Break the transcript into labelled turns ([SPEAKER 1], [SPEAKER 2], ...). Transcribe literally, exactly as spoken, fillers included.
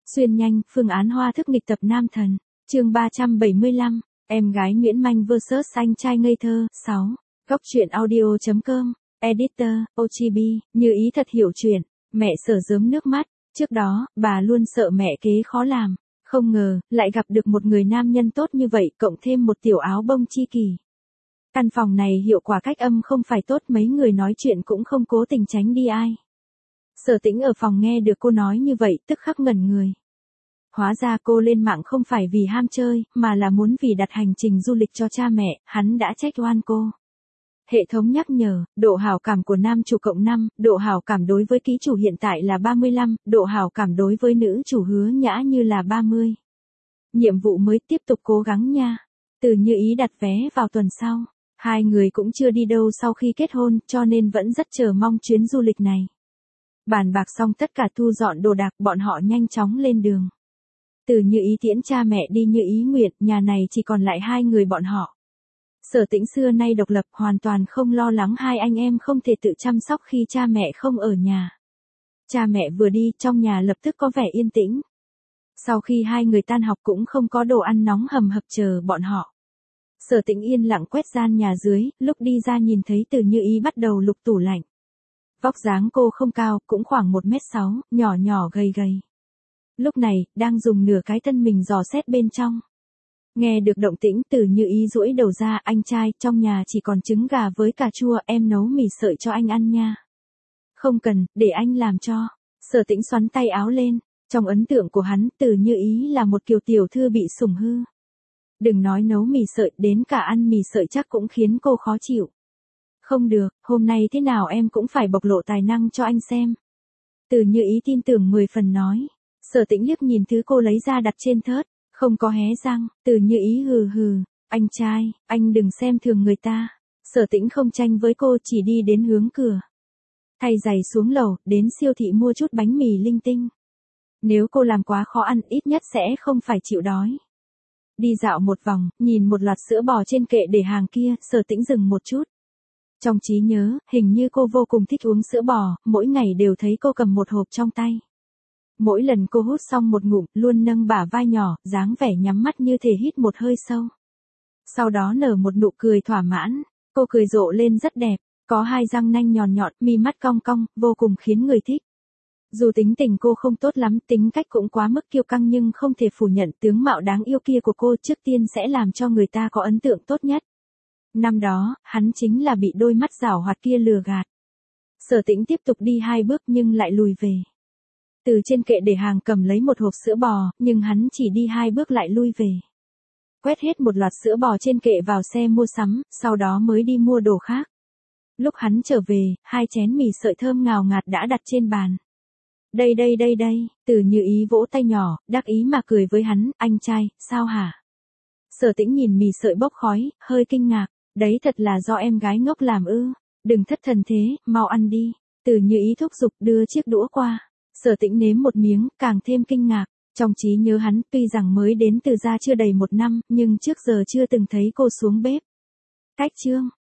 [SPEAKER 1] Xuyên nhanh, phương án hoa thức nghịch tập nam thần. Chương ba trăm bảy mươi lăm, em gái Nguyễn Manh versus anh trai ngây thơ. sáu. Góc truyện audio chấm com. Editor, ô giê bê, Như Ý thật hiểu chuyện. Mẹ Sở rớm nước mắt. Trước đó, bà luôn sợ mẹ kế khó làm. Không ngờ, lại gặp được một người nam nhân tốt như vậy, cộng thêm một tiểu áo bông chi kỷ. Căn phòng này hiệu quả cách âm không phải tốt, mấy người nói chuyện cũng không cố tình tránh đi ai. Sở Tĩnh ở phòng nghe được cô nói như vậy, tức khắc ngẩn người. Hóa ra cô lên mạng không phải vì ham chơi, mà là muốn vì đặt hành trình du lịch cho cha mẹ, hắn đã trách oan cô. Hệ thống nhắc nhở, độ hảo cảm của nam chủ cộng năm, độ hảo cảm đối với ký chủ hiện tại là ba mươi lăm, độ hảo cảm đối với nữ chủ Hứa Nhã Như là ba mươi. Nhiệm vụ mới, tiếp tục cố gắng nha. Từ Như Ý đặt vé vào tuần sau. Hai người cũng chưa đi đâu sau khi kết hôn, cho nên vẫn rất chờ mong chuyến du lịch này. Bàn bạc xong tất cả thu dọn đồ đạc, bọn họ nhanh chóng lên đường. Từ Như Ý tiễn cha mẹ đi như ý nguyện, nhà này chỉ còn lại hai người bọn họ. Sở Tĩnh xưa nay độc lập, hoàn toàn không lo lắng hai anh em không thể tự chăm sóc khi cha mẹ không ở nhà. Cha mẹ vừa đi, trong nhà lập tức có vẻ yên tĩnh. Sau khi hai người tan học cũng không có đồ ăn nóng hầm hập chờ bọn họ. Sở Tĩnh yên lặng quét gian nhà dưới, lúc đi ra nhìn thấy Từ Như Ý bắt đầu lục tủ lạnh. Vóc dáng cô không cao, cũng khoảng một mét sáu, nhỏ nhỏ gầy gầy. Lúc này, đang dùng nửa cái thân mình dò xét bên trong. Nghe được động tĩnh, Từ Như Ý duỗi đầu ra, anh trai, trong nhà chỉ còn trứng gà với cà chua, em nấu mì sợi cho anh ăn nha. Không cần, để anh làm cho. Sở Tĩnh xoắn tay áo lên, trong ấn tượng của hắn, Từ Như Ý là một kiều tiểu thư bị sủng hư. Đừng nói nấu mì sợi, đến cả ăn mì sợi chắc cũng khiến cô khó chịu. Không được, hôm nay thế nào em cũng phải bộc lộ tài năng cho anh xem. Từ Như Ý tin tưởng mười phần nói. Sở Tĩnh liếc nhìn thứ cô lấy ra đặt trên thớt, không có hé răng. Từ Như Ý hừ hừ, anh trai, anh đừng xem thường người ta. Sở Tĩnh không tranh với cô, chỉ đi đến hướng cửa. Thay giày xuống lầu, đến siêu thị mua chút bánh mì linh tinh. Nếu cô làm quá khó ăn, ít nhất sẽ không phải chịu đói. Đi dạo một vòng, nhìn một loạt sữa bò trên kệ để hàng kia, Sở Tĩnh dừng một chút. Trong trí nhớ, hình như cô vô cùng thích uống sữa bò, mỗi ngày đều thấy cô cầm một hộp trong tay. Mỗi lần cô hút xong một ngụm, luôn nâng bả vai nhỏ, dáng vẻ nhắm mắt như thể hít một hơi sâu. Sau đó nở một nụ cười thỏa mãn, cô cười rộ lên rất đẹp, có hai răng nanh nhọn nhọn, mi mắt cong cong, vô cùng khiến người thích. Dù tính tình cô không tốt lắm, tính cách cũng quá mức kiêu căng, nhưng không thể phủ nhận tướng mạo đáng yêu kia của cô trước tiên sẽ làm cho người ta có ấn tượng tốt nhất. Năm đó, hắn chính là bị đôi mắt giảo hoạt kia lừa gạt. Sở Tĩnh tiếp tục đi hai bước nhưng lại lùi về. Từ trên kệ để hàng cầm lấy một hộp sữa bò, nhưng hắn chỉ đi hai bước lại lui về. Quét hết một loạt sữa bò trên kệ vào xe mua sắm, sau đó mới đi mua đồ khác. Lúc hắn trở về, hai chén mì sợi thơm ngào ngạt đã đặt trên bàn. Đây đây đây đây, Từ Như Ý vỗ tay nhỏ, đắc ý mà cười với hắn, anh trai, sao hả? Sở Tĩnh nhìn mì sợi bốc khói, hơi kinh ngạc, đấy thật là do em gái ngốc làm ư, đừng thất thần thế, mau ăn đi. Từ Như Ý thúc giục đưa chiếc đũa qua. Sở Tĩnh nếm một miếng, càng thêm kinh ngạc, trong trí nhớ hắn, tuy rằng mới đến từ gia chưa đầy một năm, nhưng trước giờ chưa từng thấy cô xuống bếp. Cách chương